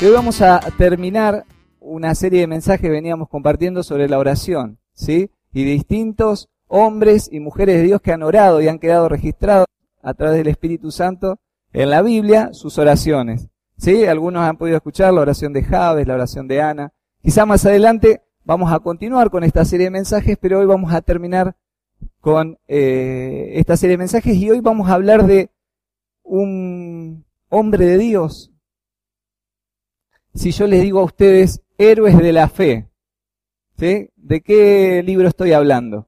Y hoy vamos a terminar una serie de mensajes que veníamos compartiendo sobre la oración, ¿sí? Y distintos hombres y mujeres de Dios que han orado y han quedado registrados a través del Espíritu Santo en la Biblia sus oraciones, ¿sí? Algunos han podido escuchar la oración de Jabes, la oración de Ana. Quizá más adelante vamos a continuar con esta serie de mensajes, pero hoy vamos a terminar con esta serie de mensajes y hoy vamos a hablar de un hombre de Dios. Si yo les digo a ustedes, héroes de la fe, ¿sí? ¿De qué libro estoy hablando?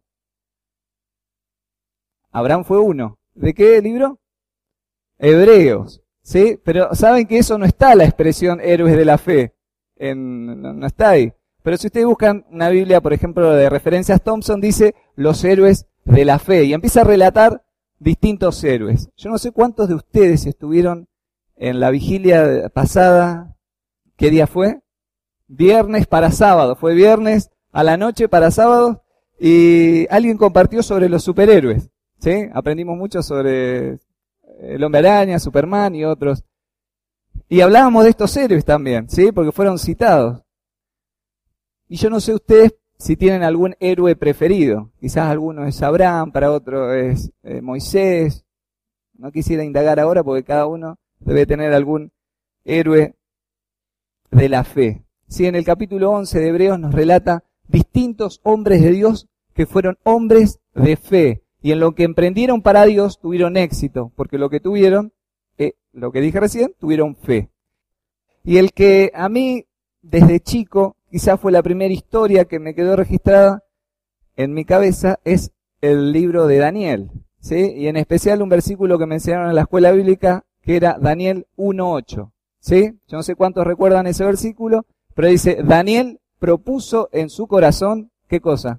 Abraham fue uno. ¿De qué libro? Hebreos, ¿sí? Pero saben que eso no está la expresión héroes de la fe, no está ahí. Pero si ustedes buscan una Biblia, por ejemplo, de referencias Thompson, dice los héroes de la fe y empieza a relatar distintos héroes. Yo no sé cuántos de ustedes estuvieron en la vigilia pasada. ¿Qué día fue? Viernes para sábado. Fue viernes a la noche para sábado y alguien compartió sobre los superhéroes, ¿sí? Aprendimos mucho sobre el Hombre Araña, Superman y otros. Y hablábamos de estos héroes también, ¿sí? Porque fueron citados. Y yo no sé ustedes si tienen algún héroe preferido. Quizás alguno es Abraham, para otro es Moisés. No quisiera indagar ahora porque cada uno debe tener algún héroe de la fe. Sí, en el capítulo 11 de Hebreos nos relata distintos hombres de Dios que fueron hombres de fe y en lo que emprendieron para Dios tuvieron éxito, porque lo que tuvieron, lo que dije recién, tuvieron fe. Y el que a mí desde chico quizás fue la primera historia que me quedó registrada en mi cabeza es el libro de Daniel, ¿sí? Y en especial un versículo que me enseñaron en la escuela bíblica que era Daniel 1:8. ¿Sí? Yo no sé cuántos recuerdan ese versículo, pero dice, Daniel propuso en su corazón, ¿qué cosa?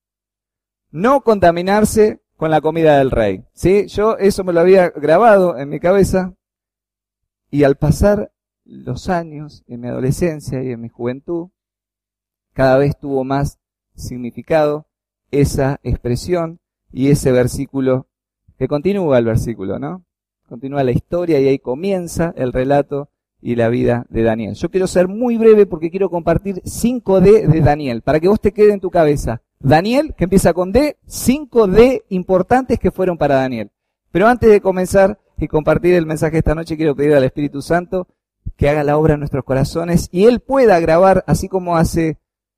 No contaminarse con la comida del rey. ¿Sí? Yo eso me lo había grabado en mi cabeza y al pasar los años en mi adolescencia y en mi juventud, cada vez tuvo más significado esa expresión y ese versículo, que continúa el versículo, ¿no? Continúa la historia y ahí comienza el relato y la vida de Daniel. Yo quiero ser muy breve porque quiero compartir 5D de Daniel, para que vos te quede en tu cabeza. Daniel, que empieza con D, 5D importantes que fueron para Daniel. Pero antes de comenzar y compartir el mensaje esta noche, quiero pedir al Espíritu Santo que haga la obra en nuestros corazones y Él pueda grabar, así como hace,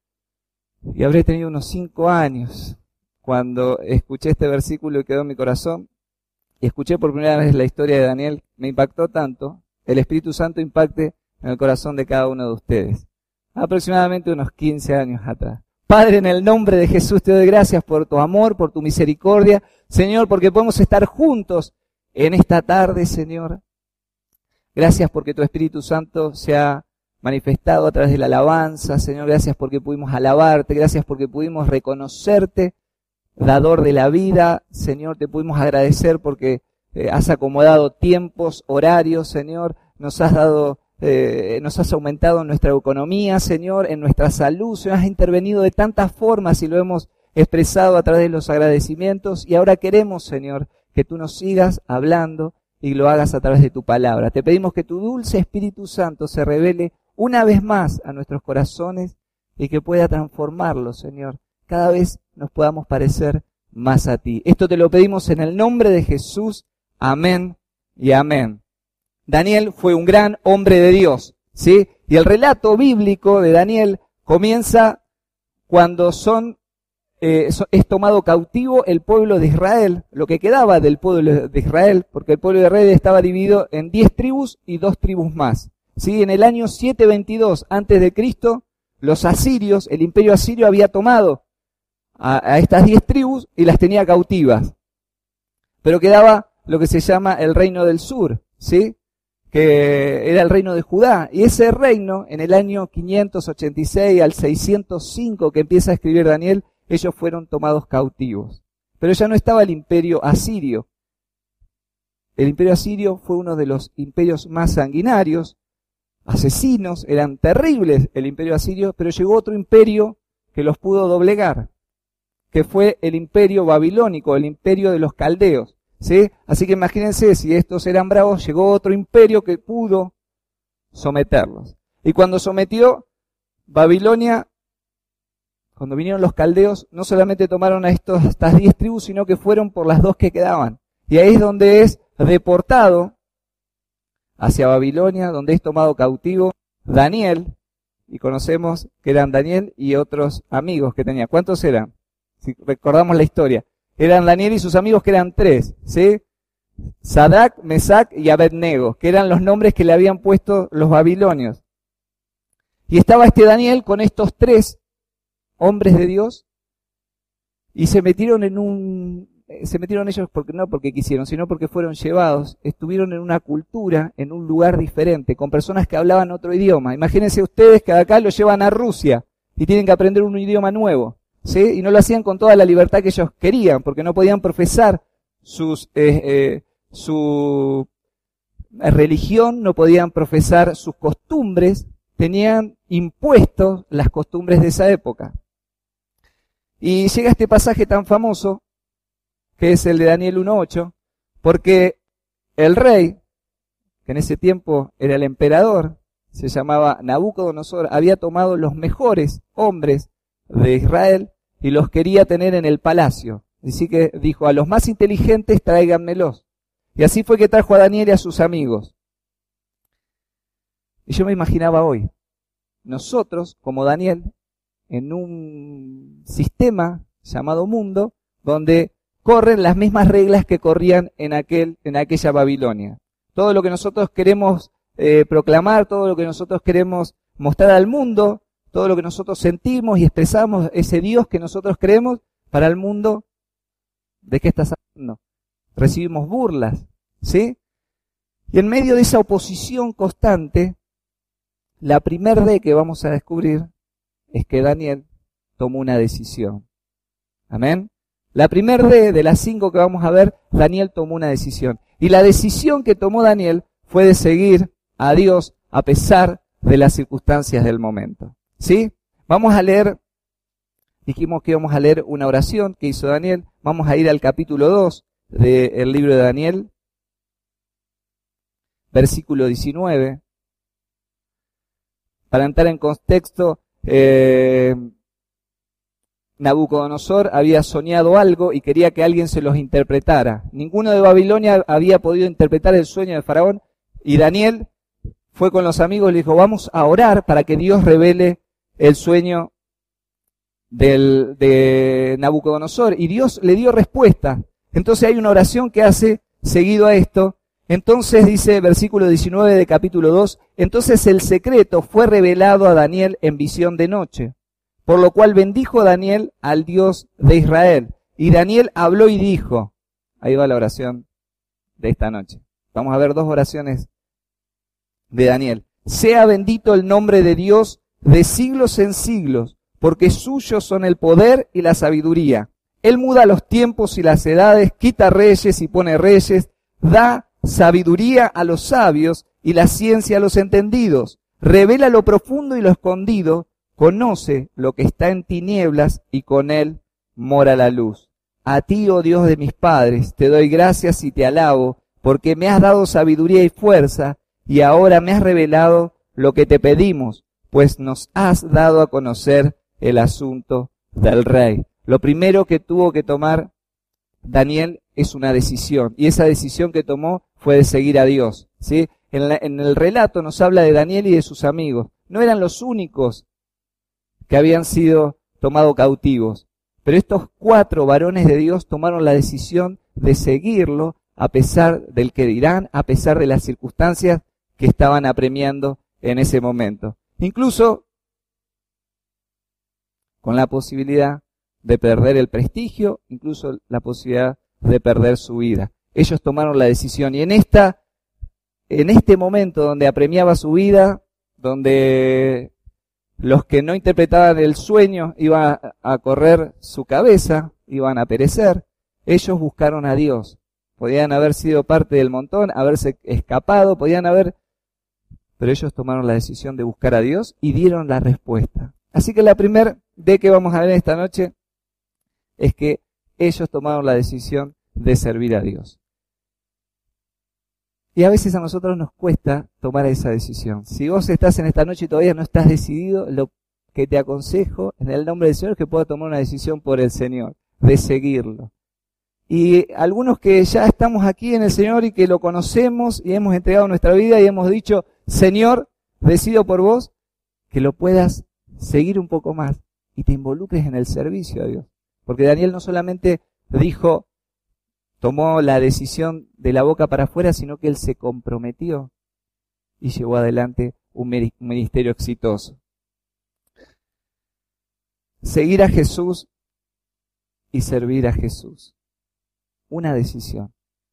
y habré tenido unos 5 años, cuando escuché este versículo y quedó en mi corazón, y escuché por primera vez la historia de Daniel, me impactó tanto. El Espíritu Santo impacte en el corazón de cada uno de ustedes. Aproximadamente unos 15 años atrás. Padre, en el nombre de Jesús te doy gracias por tu amor, por tu misericordia. Señor, porque podemos estar juntos en esta tarde, Señor. Gracias porque tu Espíritu Santo se ha manifestado a través de la alabanza. Señor, gracias porque pudimos alabarte. Gracias porque pudimos reconocerte, dador de la vida. Señor, te pudimos agradecer porque has acomodado tiempos, horarios, Señor, nos has aumentado en nuestra economía, Señor, en nuestra salud, Señor, has intervenido de tantas formas y lo hemos expresado a través de los agradecimientos y ahora queremos, Señor, que tú nos sigas hablando y lo hagas a través de tu palabra. Te pedimos que tu dulce Espíritu Santo se revele una vez más a nuestros corazones y que pueda transformarlos, Señor. Cada vez nos podamos parecer más a ti. Esto te lo pedimos en el nombre de Jesús. Amén y amén. Daniel fue un gran hombre de Dios, ¿sí? Y el relato bíblico de Daniel comienza cuando es tomado cautivo el pueblo de Israel, lo que quedaba del pueblo de Israel, porque el pueblo de Israel estaba dividido en 10 tribus y 2 tribus más. ¿Sí? En el año 722 antes de Cristo, los asirios, el imperio asirio había tomado a estas 10 tribus y las tenía cautivas. Pero quedaba lo que se llama el reino del sur, ¿sí? Que era el reino de Judá. Y ese reino, en el año 586 al 605 que empieza a escribir Daniel, ellos fueron tomados cautivos. Pero ya no estaba el imperio asirio. El imperio asirio fue uno de los imperios más sanguinarios, asesinos, eran terribles el imperio asirio, pero llegó otro imperio que los pudo doblegar, que fue el imperio babilónico, el imperio de los caldeos. ¿Sí? Así que imagínense, si estos eran bravos, llegó otro imperio que pudo someterlos. Y cuando sometió Babilonia, cuando vinieron los caldeos, no solamente tomaron a estas 10 tribus, sino que fueron por las 2 que quedaban. Y ahí es donde es deportado hacia Babilonia, donde es tomado cautivo Daniel, y conocemos que eran Daniel y otros amigos que tenía. ¿Cuántos eran? Si recordamos la historia. Eran Daniel y sus amigos, que eran 3, ¿sí? Sadrac, Mesac y Abednego, que eran los nombres que le habían puesto los babilonios. Y estaba este Daniel con estos 3 hombres de Dios, y se metieron ellos no porque quisieron, sino porque fueron llevados. Estuvieron en una cultura, en un lugar diferente, con personas que hablaban otro idioma. Imagínense ustedes que acá lo llevan a Rusia y tienen que aprender un idioma nuevo, ¿sí? Y no lo hacían con toda la libertad que ellos querían, porque no podían profesar su religión, no podían profesar sus costumbres, tenían impuestos las costumbres de esa época. Y llega este pasaje tan famoso, que es el de Daniel 1:8, porque el rey, que en ese tiempo era el emperador, se llamaba Nabucodonosor, había tomado los mejores hombres de Israel y los quería tener en el palacio. Así que dijo, a los más inteligentes tráiganmelos. Y así fue que trajo a Daniel y a sus amigos. Y yo me imaginaba hoy, nosotros, como Daniel, en un sistema llamado mundo, donde corren las mismas reglas que corrían en aquella Babilonia. Todo lo que nosotros queremos proclamar, todo lo que nosotros queremos mostrar al mundo, todo lo que nosotros sentimos y expresamos, ese Dios que nosotros creemos, para el mundo, ¿de qué estás hablando? Recibimos burlas, ¿sí? Y en medio de esa oposición constante, la primer D que vamos a descubrir es que Daniel tomó una decisión. Amén. La primer D de las 5 que vamos a ver, Daniel tomó una decisión. Y la decisión que tomó Daniel fue de seguir a Dios a pesar de las circunstancias del momento. ¿Sí? Vamos a leer, dijimos que íbamos a leer una oración que hizo Daniel. Vamos a ir al capítulo 2 del libro de Daniel, versículo 19. Para entrar en contexto, Nabucodonosor había soñado algo y quería que alguien se los interpretara. Ninguno de Babilonia había podido interpretar el sueño de Faraón, y Daniel fue con los amigos y le dijo, vamos a orar para que Dios revele el sueño de Nabucodonosor. Y Dios le dio respuesta. Entonces hay una oración que hace seguido a esto. Entonces dice, versículo 19 de capítulo 2, entonces el secreto fue revelado a Daniel en visión de noche. Por lo cual bendijo Daniel al Dios de Israel. Y Daniel habló y dijo, ahí va la oración de esta noche. Vamos a ver 2 oraciones de Daniel. Sea bendito el nombre de Dios de siglos en siglos, porque suyos son el poder y la sabiduría. Él muda los tiempos y las edades, quita reyes y pone reyes, da sabiduría a los sabios y la ciencia a los entendidos. Revela lo profundo y lo escondido. Conoce lo que está en tinieblas y con él mora la luz. A ti, oh Dios de mis padres, te doy gracias y te alabo, porque me has dado sabiduría y fuerza, y ahora me has revelado lo que te pedimos, pues nos has dado a conocer el asunto del rey. Lo primero que tuvo que tomar Daniel es una decisión, y esa decisión que tomó fue de seguir a Dios, ¿sí? En el relato nos habla de Daniel y de sus amigos. No eran los únicos que habían sido tomados cautivos. Pero estos 4 varones de Dios tomaron la decisión de seguirlo a pesar del que dirán, a pesar de las circunstancias que estaban apremiando en ese momento. Incluso con la posibilidad de perder el prestigio, incluso la posibilidad de perder su vida. Ellos tomaron la decisión y en este momento donde apremiaba su vida, donde los que no interpretaban el sueño iban a correr su cabeza, iban a perecer. Ellos buscaron a Dios. Podían haber sido parte del montón, haberse escapado, pero ellos tomaron la decisión de buscar a Dios y dieron la respuesta. Así que la primera D que vamos a ver esta noche es que ellos tomaron la decisión de servir a Dios. Y a veces a nosotros nos cuesta tomar esa decisión. Si vos estás en esta noche y todavía no estás decidido, lo que te aconsejo en el nombre del Señor es que puedas tomar una decisión por el Señor, de seguirlo. Y algunos que ya estamos aquí en el Señor y que lo conocemos y hemos entregado nuestra vida y hemos dicho, Señor, decido por vos, que lo puedas seguir un poco más y te involucres en el servicio a Dios. Porque Daniel no solamente dijo, tomó la decisión de la boca para afuera, sino que él se comprometió y llevó adelante un ministerio exitoso. Seguir a Jesús y servir a Jesús. Una decisión.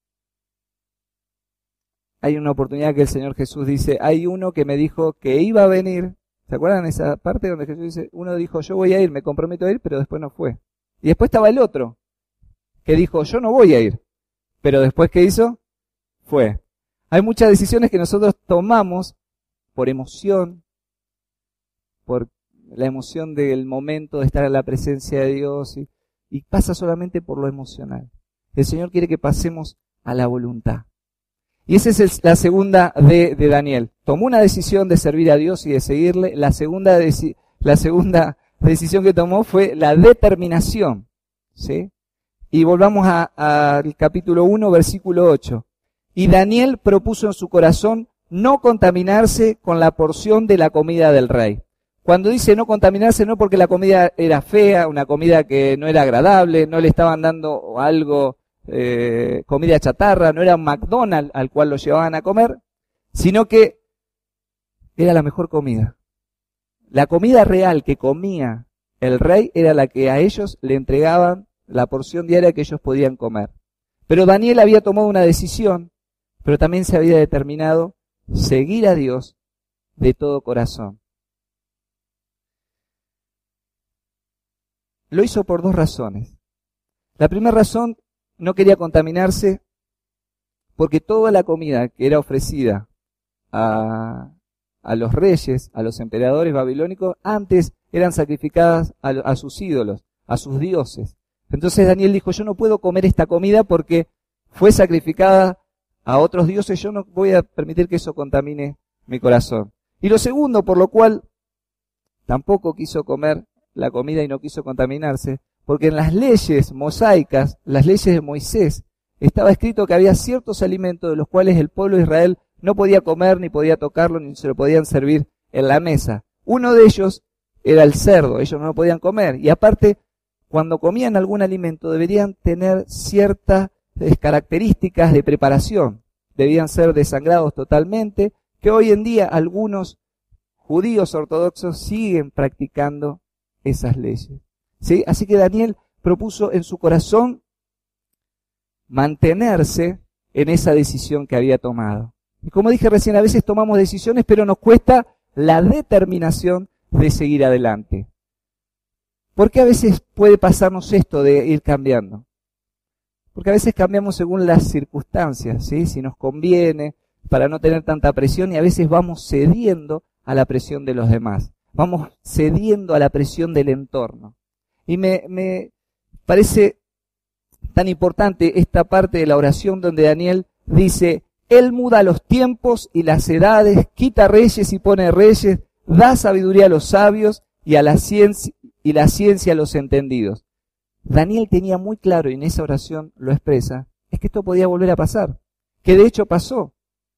Hay una oportunidad que el Señor Jesús dice, hay uno que me dijo que iba a venir. ¿Se acuerdan esa parte donde Jesús dice, uno dijo, yo voy a ir, me comprometo a ir, pero después no fue? Y después estaba el otro, que dijo, yo no voy a ir. Pero después, ¿qué hizo? Fue. Hay muchas decisiones que nosotros tomamos por emoción, por la emoción del momento de estar en la presencia de Dios, y pasa solamente por lo emocional. El Señor quiere que pasemos a la voluntad. Y esa es la segunda de Daniel. Tomó una decisión de servir a Dios y de seguirle. La segunda decisión que tomó fue la determinación. ¿Sí? Y volvamos al capítulo 1, versículo 8. Y Daniel propuso en su corazón no contaminarse con la porción de la comida del rey. Cuando dice no contaminarse, no porque la comida era fea, una comida que no era agradable, no le estaban dando algo, comida chatarra, no era un McDonald's al cual lo llevaban a comer, sino que era la mejor comida. La comida real que comía el rey era la que a ellos le entregaban la porción diaria que ellos podían comer. Pero Daniel había tomado una decisión, pero también se había determinado seguir a Dios de todo corazón. Lo hizo por dos razones. La primera razón, no quería contaminarse porque toda la comida que era ofrecida a los reyes, a los emperadores babilónicos, antes eran sacrificadas a sus ídolos, a sus dioses. Entonces Daniel dijo, yo no puedo comer esta comida porque fue sacrificada a otros dioses, yo no voy a permitir que eso contamine mi corazón. Y lo segundo, por lo cual tampoco quiso comer la comida y no quiso contaminarse, porque en las leyes mosaicas, las leyes de Moisés, estaba escrito que había ciertos alimentos de los cuales el pueblo de Israel no podía comer, ni podía tocarlo, ni se lo podían servir en la mesa. Uno de ellos era el cerdo, ellos no lo podían comer. Y aparte, cuando comían algún alimento, deberían tener ciertas características de preparación. Debían ser desangrados totalmente, que hoy en día algunos judíos ortodoxos siguen practicando esas leyes. ¿Sí? Así que Daniel propuso en su corazón mantenerse en esa decisión que había tomado. Y como dije recién, a veces tomamos decisiones, pero nos cuesta la determinación de seguir adelante. ¿Por qué a veces puede pasarnos esto de ir cambiando? Porque a veces cambiamos según las circunstancias, ¿sí? Si nos conviene, para no tener tanta presión, y a veces vamos cediendo a la presión de los demás. Vamos cediendo a la presión del entorno. Y me parece tan importante esta parte de la oración donde Daniel dice, Él muda los tiempos y las edades, quita reyes y pone reyes, da sabiduría a los sabios y a la ciencia a los entendidos. Daniel tenía muy claro, y en esa oración lo expresa, es que esto podía volver a pasar, que de hecho pasó.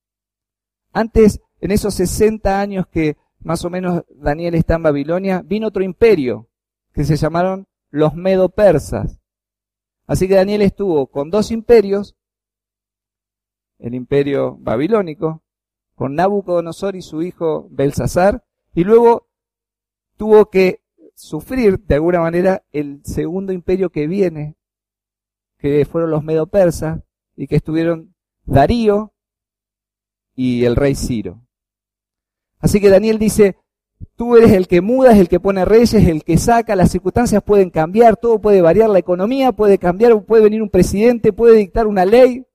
Antes, en esos 60 años que más o menos Daniel está en Babilonia, vino otro imperio, que se llamaron los medo-persas. Así que Daniel estuvo con dos imperios, el imperio babilónico, con Nabucodonosor y su hijo Belsasar, y luego tuvo que sufrir de alguna manera el segundo imperio que viene, que fueron los medo-persas, y que estuvieron Darío y el rey Ciro. Así que Daniel dice, tú eres el que muda, es el que pone reyes, el que saca, las circunstancias pueden cambiar, todo puede variar, la economía puede cambiar, puede venir un presidente, puede dictar una ley,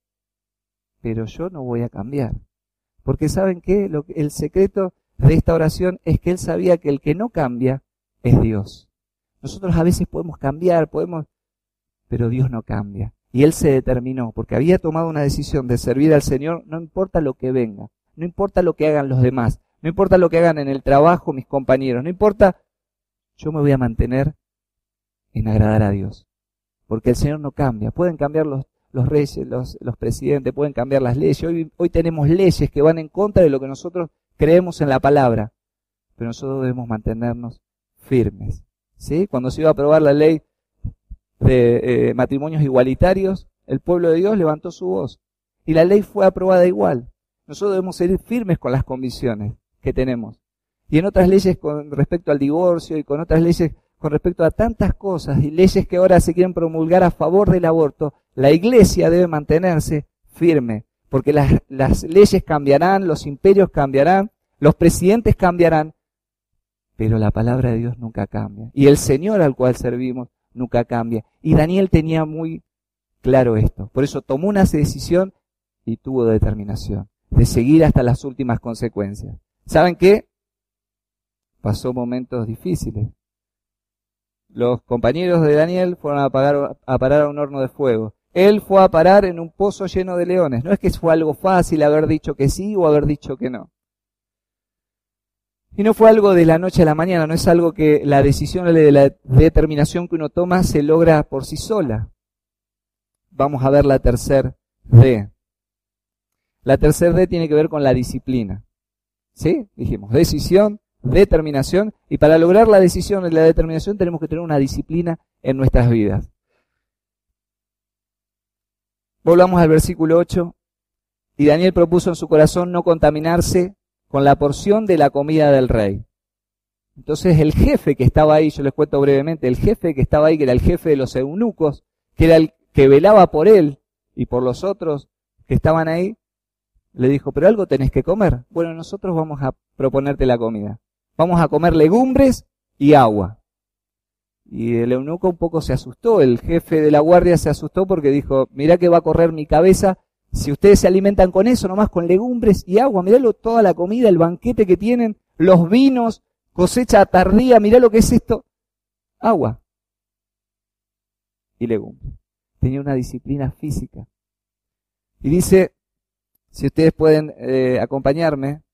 pero yo no voy a cambiar. Porque ¿saben qué? El secreto de esta oración es que él sabía que el que no cambia es Dios. Nosotros a veces podemos cambiar, pero Dios no cambia. Y él se determinó, porque había tomado una decisión de servir al Señor, no importa lo que venga, no importa lo que hagan los demás, no importa lo que hagan en el trabajo mis compañeros, no importa, yo me voy a mantener en agradar a Dios. Porque el Señor no cambia. Pueden cambiar los reyes, los presidentes, pueden cambiar las leyes. Hoy tenemos leyes que van en contra de lo que nosotros creemos en la palabra. Pero nosotros debemos mantenernos firmes. ¿Sí? Cuando se iba a aprobar la ley de matrimonios igualitarios, el pueblo de Dios levantó su voz. Y la ley fue aprobada igual. Nosotros debemos ser firmes con las convicciones que tenemos. Y en otras leyes con respecto al divorcio y con otras leyes con respecto a tantas cosas y leyes que ahora se quieren promulgar a favor del aborto, la iglesia debe mantenerse firme, porque las leyes cambiarán, los imperios cambiarán, los presidentes cambiarán, pero la palabra de Dios nunca cambia. Y el Señor al cual servimos nunca cambia. Y Daniel tenía muy claro esto. Por eso tomó una decisión y tuvo determinación de seguir hasta las últimas consecuencias. ¿Saben qué? Pasó momentos difíciles. Los compañeros de Daniel fueron a parar a un horno de fuego. Él fue a parar en un pozo lleno de leones. No es que fue algo fácil haber dicho que sí o haber dicho que no. Y no fue algo de la noche a la mañana, no es algo que la decisión de la determinación que uno toma se logra por sí sola. Vamos a ver la tercer D. La tercer D tiene que ver con la disciplina. ¿Sí? Dijimos, decisión, determinación, y para lograr la decisión y la determinación tenemos que tener una disciplina en nuestras vidas. Volvamos al versículo 8. Y Daniel propuso en su corazón no contaminarse con la porción de la comida del rey. Entonces el jefe que estaba ahí, yo les cuento brevemente, el jefe que estaba ahí, que era el jefe de los eunucos, que era el que velaba por él y por los otros que estaban ahí, le dijo, pero algo tenés que comer. Bueno, nosotros vamos a proponerte la comida. Vamos a comer legumbres y agua. Y el eunuco un poco se asustó, el jefe de la guardia se asustó porque dijo, mirá que va a correr mi cabeza, si ustedes se alimentan con eso, nomás con legumbres y agua, mirá toda la comida, el banquete que tienen, los vinos, cosecha tardía, mirá lo que es esto. Agua y legumbres. Tenía una disciplina física. Y dice, si ustedes pueden acompañarme,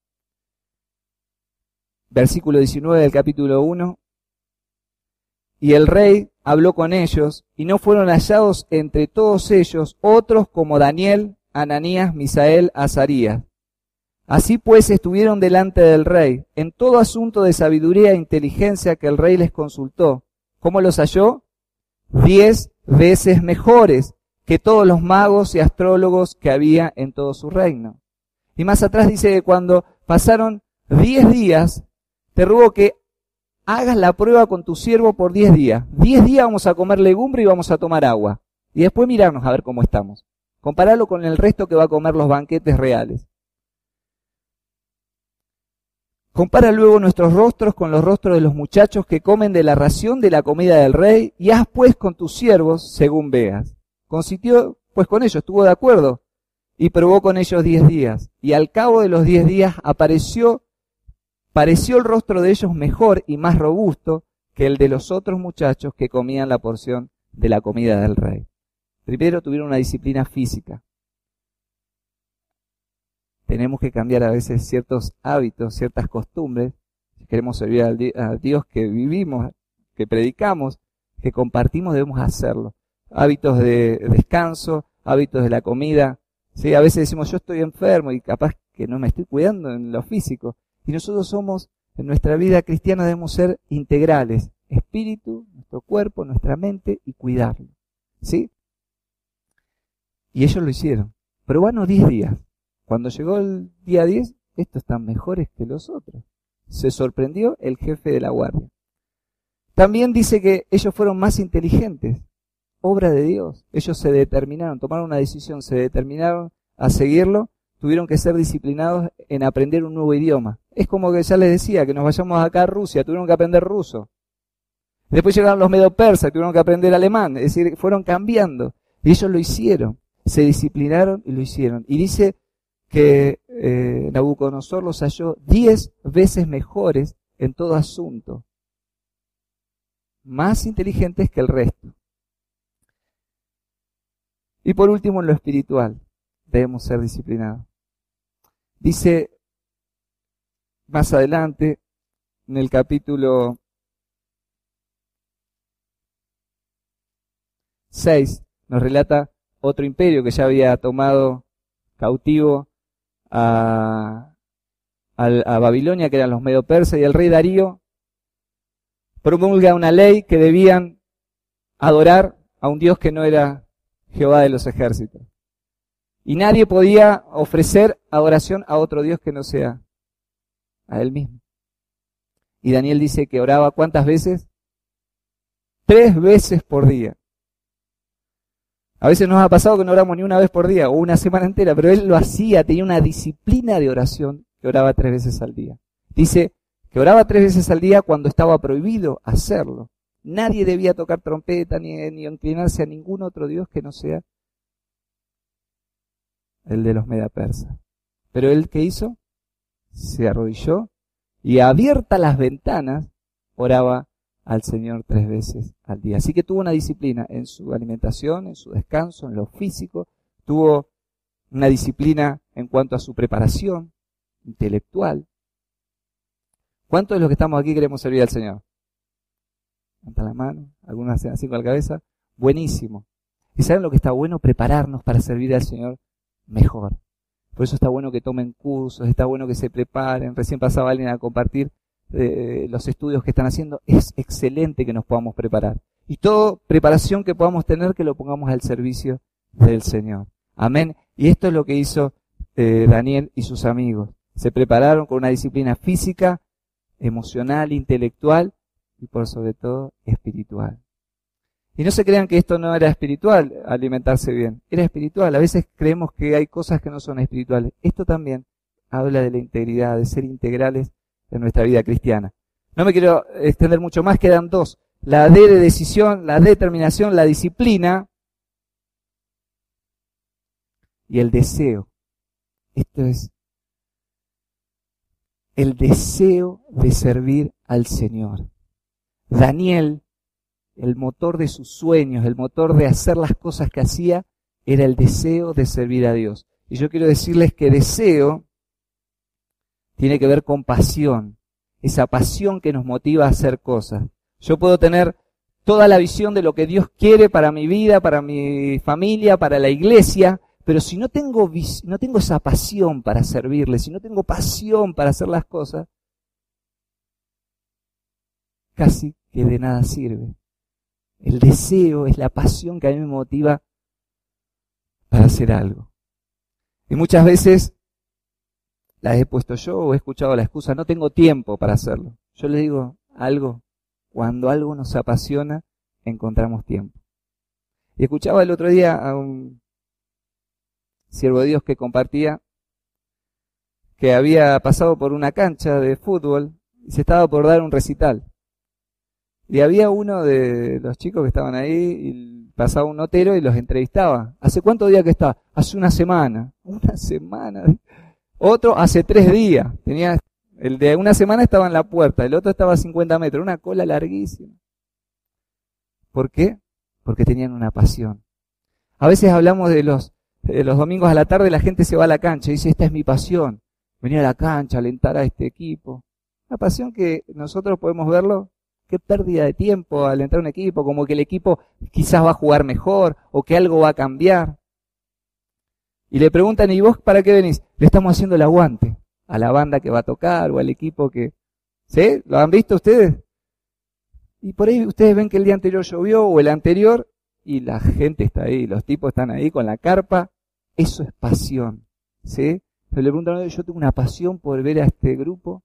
versículo 19 del capítulo 1, y el rey habló con ellos, y no fueron hallados entre todos ellos otros como Daniel, Ananías, Misael, Azarías. Así pues estuvieron delante del rey, en todo asunto de sabiduría e inteligencia que el rey les consultó. ¿Cómo los halló? 10 veces mejores que todos los magos y astrólogos que había en todo su reino. Y más atrás dice que cuando pasaron 10 días, te ruego que hagas la prueba con tu siervo por 10 días. 10 días vamos a comer legumbre y vamos a tomar agua. Y después mirarnos a ver cómo estamos. Compararlo con el resto que va a comer los banquetes reales. Compara luego nuestros rostros con los rostros de los muchachos que comen de la ración de la comida del rey, y haz pues con tus siervos según veas. Consintió pues con ellos, estuvo de acuerdo, y probó con ellos 10 días. Y al cabo de los 10 días pareció el rostro de ellos mejor y más robusto que el de los otros muchachos que comían la porción de la comida del rey. Primero tuvieron una disciplina física. Tenemos que cambiar a veces ciertos hábitos, ciertas costumbres, si queremos servir a Dios que vivimos, que predicamos, que compartimos, debemos hacerlo. Hábitos de descanso, hábitos de la comida. ¿Sí? A veces decimos, yo estoy enfermo y capaz que no me estoy cuidando en lo físico. Y nosotros somos, en nuestra vida cristiana debemos ser integrales. Espíritu, nuestro cuerpo, nuestra mente y cuidarlo. ¿Sí? Y ellos lo hicieron. Probaron 10 días. Cuando llegó el día 10, estos están mejores que los otros. Se sorprendió el jefe de la guardia. También dice que ellos fueron más inteligentes. Obra de Dios. Ellos se determinaron, tomaron una decisión, se determinaron a seguirlo. Tuvieron que ser disciplinados en aprender un nuevo idioma. Es como que ya les decía, que nos vayamos acá a Rusia, tuvieron que aprender ruso. Después llegaron los medo-persas, tuvieron que aprender alemán. Es decir, fueron cambiando. Y ellos lo hicieron. Se disciplinaron y lo hicieron. Y dice que Nabucodonosor los halló 10 veces mejores en todo asunto. Más inteligentes que el resto. Y por último, en lo espiritual, debemos ser disciplinados. Dice más adelante, en el capítulo 6, nos relata otro imperio que ya había tomado cautivo a Babilonia, que eran los medo-persas, y el rey Darío promulga una ley que debían adorar a un Dios que no era Jehová de los ejércitos. Y nadie podía ofrecer adoración a otro Dios que no sea a él mismo. Y Daniel dice que oraba ¿cuántas veces? 3 veces por día. A veces nos ha pasado que no oramos ni una vez por día o una semana entera, pero él lo hacía, tenía una disciplina de oración que oraba 3 veces al día. Dice que oraba 3 veces al día cuando estaba prohibido hacerlo. Nadie debía tocar trompeta ni inclinarse a ningún otro Dios que no sea el de los medo-persas. Pero él, ¿qué hizo? Se arrodilló y abiertas las ventanas oraba al Señor 3 veces al día. Así que tuvo una disciplina en su alimentación, en su descanso, en lo físico. Tuvo una disciplina en cuanto a su preparación intelectual. ¿Cuántos de los que estamos aquí queremos servir al Señor? Levanta la mano, algunos hacen así con la cabeza. Buenísimo. ¿Y saben lo que está bueno? Prepararnos para servir al Señor mejor. Por eso está bueno que tomen cursos, está bueno que se preparen. Recién pasaba alguien a compartir los estudios que están haciendo. Es excelente que nos podamos preparar. Y toda preparación que podamos tener, que lo pongamos al servicio del Señor. Amén. Y esto es lo que hizo Daniel y sus amigos. Se prepararon con una disciplina física, emocional, intelectual y por sobre todo espiritual. Y no se crean que esto no era espiritual, alimentarse bien. Era espiritual. A veces creemos que hay cosas que no son espirituales. Esto también habla de la integridad, de ser integrales en nuestra vida cristiana. No me quiero extender mucho más, quedan 2. La D de decisión, la determinación, la disciplina y el deseo. Esto es el deseo de servir al Señor. Daniel, el motor de sus sueños, el motor de hacer las cosas que hacía, era el deseo de servir a Dios. Y yo quiero decirles que deseo tiene que ver con pasión, esa pasión que nos motiva a hacer cosas. Yo puedo tener toda la visión de lo que Dios quiere para mi vida, para mi familia, para la iglesia, pero si no tengo esa pasión para servirle, si no tengo pasión para hacer las cosas, casi que de nada sirve. El deseo es la pasión que a mí me motiva para hacer algo. Y muchas veces la he puesto yo o he escuchado la excusa, no tengo tiempo para hacerlo. Yo les digo algo, cuando algo nos apasiona, encontramos tiempo. Y escuchaba el otro día a un siervo de Dios que compartía que había pasado por una cancha de fútbol y se estaba por dar un recital. Y había uno de los chicos que estaban ahí y pasaba un notero y los entrevistaba. ¿Hace cuántos días que está? Hace una semana. Una semana. Otro hace 3 días. El de una semana estaba en la puerta, el otro estaba a 50 metros. Una cola larguísima. ¿Por qué? Porque tenían una pasión. A veces hablamos de los domingos a la tarde, la gente se va a la cancha y dice, esta es mi pasión. Venir a la cancha, alentar a este equipo. Una pasión que nosotros podemos verlo. Qué pérdida de tiempo alentar a un equipo, como que el equipo quizás va a jugar mejor o que algo va a cambiar. Y le preguntan, ¿y vos para qué venís? Le estamos haciendo el aguante a la banda que va a tocar o al equipo que... ¿Sí? ¿Lo han visto ustedes? Y por ahí ustedes ven que el día anterior llovió o el anterior y la gente está ahí, los tipos están ahí con la carpa. Eso es pasión. ¿Sí? Se le preguntan, yo tengo una pasión por ver a este grupo.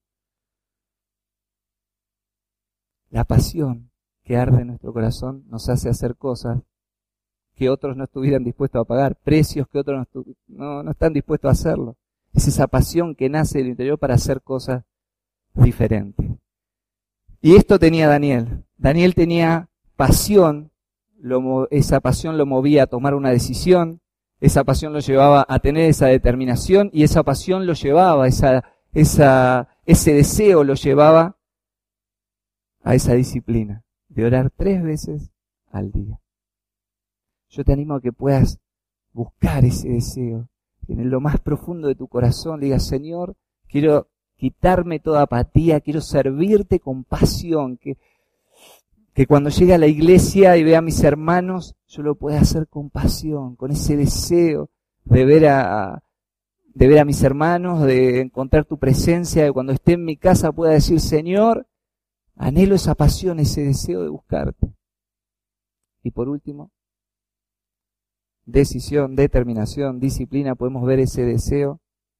La pasión que arde en nuestro corazón nos hace hacer cosas que otros no estuvieran dispuestos a pagar, precios que otros no están dispuestos a hacerlo. Es esa pasión que nace del interior para hacer cosas diferentes. Y esto tenía Daniel. Daniel tenía pasión, esa pasión lo movía a tomar una decisión, esa pasión lo llevaba a tener esa determinación y esa pasión lo llevaba, ese deseo lo llevaba a esa disciplina de orar 3 veces al día. Yo te animo a que puedas buscar ese deseo. En lo más profundo de tu corazón le digas, Señor, quiero quitarme toda apatía, quiero servirte con pasión, que cuando llegue a la iglesia y vea a mis hermanos, yo lo pueda hacer con pasión, con ese deseo de ver a mis hermanos, de encontrar tu presencia, de cuando esté en mi casa pueda decir, Señor, anhelo esa pasión, ese deseo de buscarte. Y por último, decisión, determinación, disciplina, podemos ver ese deseo.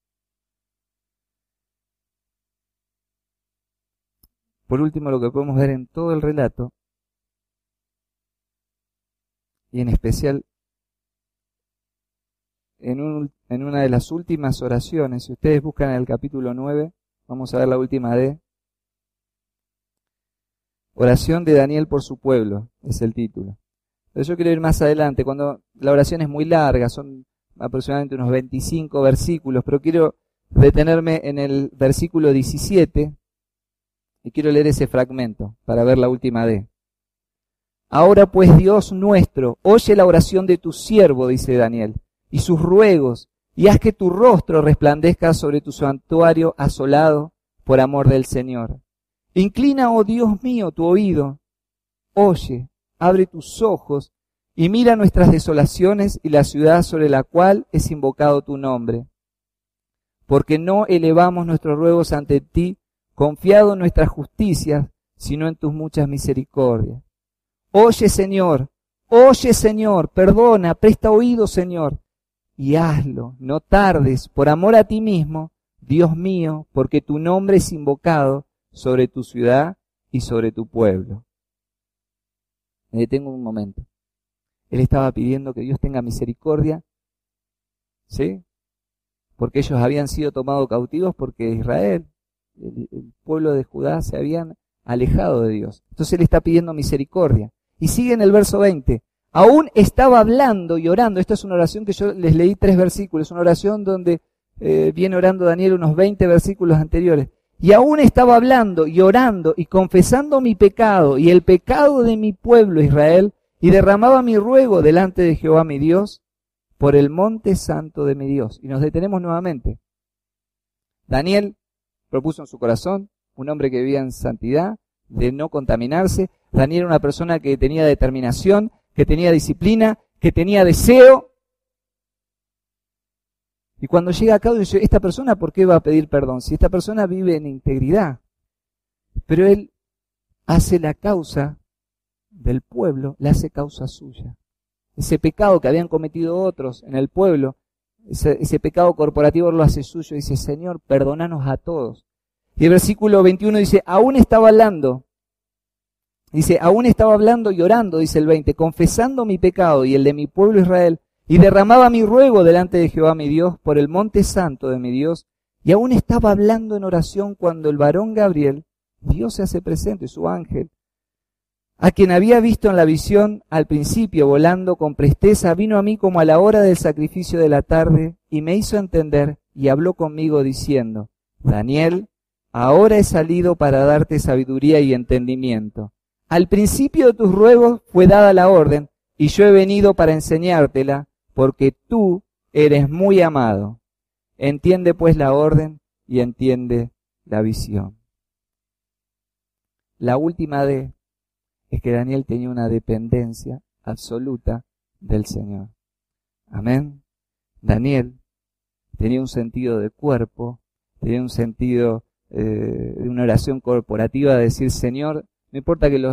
Por último, lo que podemos ver en todo el relato, y en especial en una de las últimas oraciones, si ustedes buscan en el capítulo 9, vamos a ver la última D. Oración de Daniel por su pueblo, es el título. Pero yo quiero ir más adelante, cuando la oración es muy larga, son aproximadamente unos 25 versículos, pero quiero detenerme en el versículo 17 y quiero leer ese fragmento para ver la última D. Ahora pues, Dios nuestro, oye la oración de tu siervo, dice Daniel, y sus ruegos, y haz que tu rostro resplandezca sobre tu santuario asolado por amor del Señor. Inclina, oh Dios mío, tu oído, oye, abre tus ojos, y mira nuestras desolaciones y la ciudad sobre la cual es invocado tu nombre. Porque no elevamos nuestros ruegos ante ti, confiado en nuestras justicias, sino en tus muchas misericordias. Oye, Señor, perdona, presta oído, Señor, y hazlo, no tardes, por amor a ti mismo, Dios mío, porque tu nombre es invocado sobre tu ciudad y sobre tu pueblo. Me detengo un momento. Él estaba pidiendo que Dios tenga misericordia, ¿sí? Porque ellos habían sido tomados cautivos porque Israel, el pueblo de Judá, se habían alejado de Dios. Entonces él está pidiendo misericordia. Y sigue en el verso 20. Aún estaba hablando y orando. Esta es una oración que yo les leí 3 versículos. Una oración donde viene orando Daniel unos 20 versículos anteriores. Y aún estaba hablando y orando y confesando mi pecado y el pecado de mi pueblo Israel, y derramaba mi ruego delante de Jehová mi Dios por el monte santo de mi Dios. Y nos detenemos nuevamente. Daniel propuso en su corazón un hombre que vivía en santidad, de no contaminarse. Daniel era una persona que tenía determinación, que tenía disciplina, que tenía deseo. Y cuando llega acá dice, esta persona, ¿por qué va a pedir perdón? Si esta persona vive en integridad. Pero él hace la causa del pueblo, la hace causa suya. Ese pecado que habían cometido otros en el pueblo, ese pecado corporativo lo hace suyo. Dice, Señor, perdónanos a todos. Y el versículo 21 dice, aún estaba hablando y orando, dice el 20, confesando mi pecado y el de mi pueblo Israel, y derramaba mi ruego delante de Jehová mi Dios por el monte santo de mi Dios, y aún estaba hablando en oración cuando el varón Gabriel, Dios se hace presente, su ángel, a quien había visto en la visión al principio volando con presteza, vino a mí como a la hora del sacrificio de la tarde, y me hizo entender, y habló conmigo diciendo, Daniel, ahora he salido para darte sabiduría y entendimiento. Al principio de tus ruegos fue dada la orden, y yo he venido para enseñártela, porque tú eres muy amado. Entiende pues la orden y entiende la visión. La última D es que Daniel tenía una dependencia absoluta del Señor. Amén. Daniel tenía un sentido de cuerpo, tenía un sentido de una oración corporativa, de decir, Señor, no importa que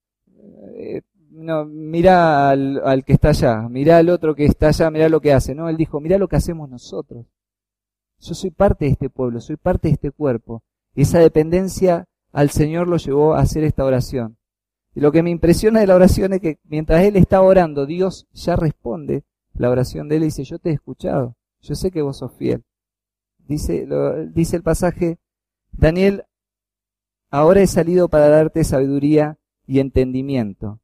mirá al que está allá, mirá al otro que está allá, mirá lo que hace. No, él dijo, mirá lo que hacemos nosotros. Yo soy parte de este pueblo, soy parte de este cuerpo. Y esa dependencia al Señor lo llevó a hacer esta oración. Y lo que me impresiona de la oración es que mientras él está orando, Dios ya responde la oración de él y dice, yo te he escuchado, yo sé que vos sos fiel. Dice el pasaje, Daniel, ahora he salido para darte sabiduría y entendimiento.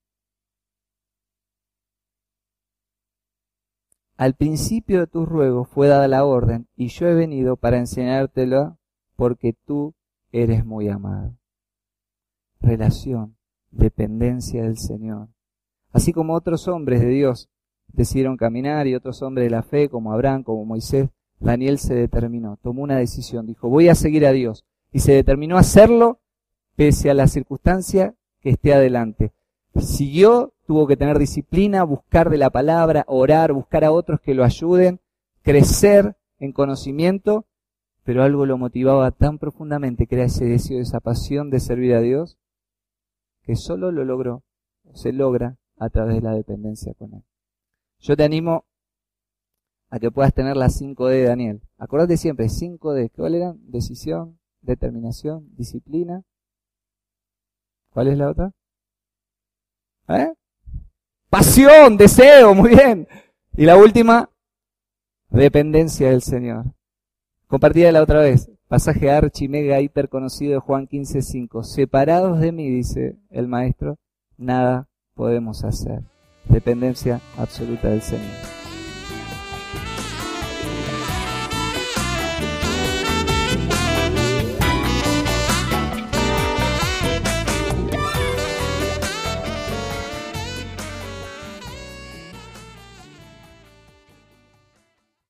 Al principio de tus ruegos fue dada la orden, y yo he venido para enseñártelo porque tú eres muy amado. Relación, dependencia del Señor. Así como otros hombres de Dios decidieron caminar y otros hombres de la fe, como Abraham, como Moisés, Daniel se determinó, tomó una decisión, dijo, voy a seguir a Dios. Y se determinó a hacerlo pese a la circunstancia que esté adelante. Siguió, tuvo que tener disciplina, buscar de la palabra, orar, buscar a otros que lo ayuden, crecer en conocimiento, pero algo lo motivaba tan profundamente, que era ese deseo, esa pasión de servir a Dios, que solo lo logró, se logra a través de la dependencia con Él. Yo te animo a que puedas tener las 5D de Daniel. Acordate siempre, 5D. ¿Cuáles eran? Decisión, determinación, disciplina. ¿Cuál es la otra? Pasión, deseo, muy bien. Y la última, dependencia del Señor. Compartida la otra vez. Pasaje archi, mega, hiper conocido de Juan 15:5. Separados de mí, dice el maestro, nada podemos hacer. Dependencia absoluta del Señor.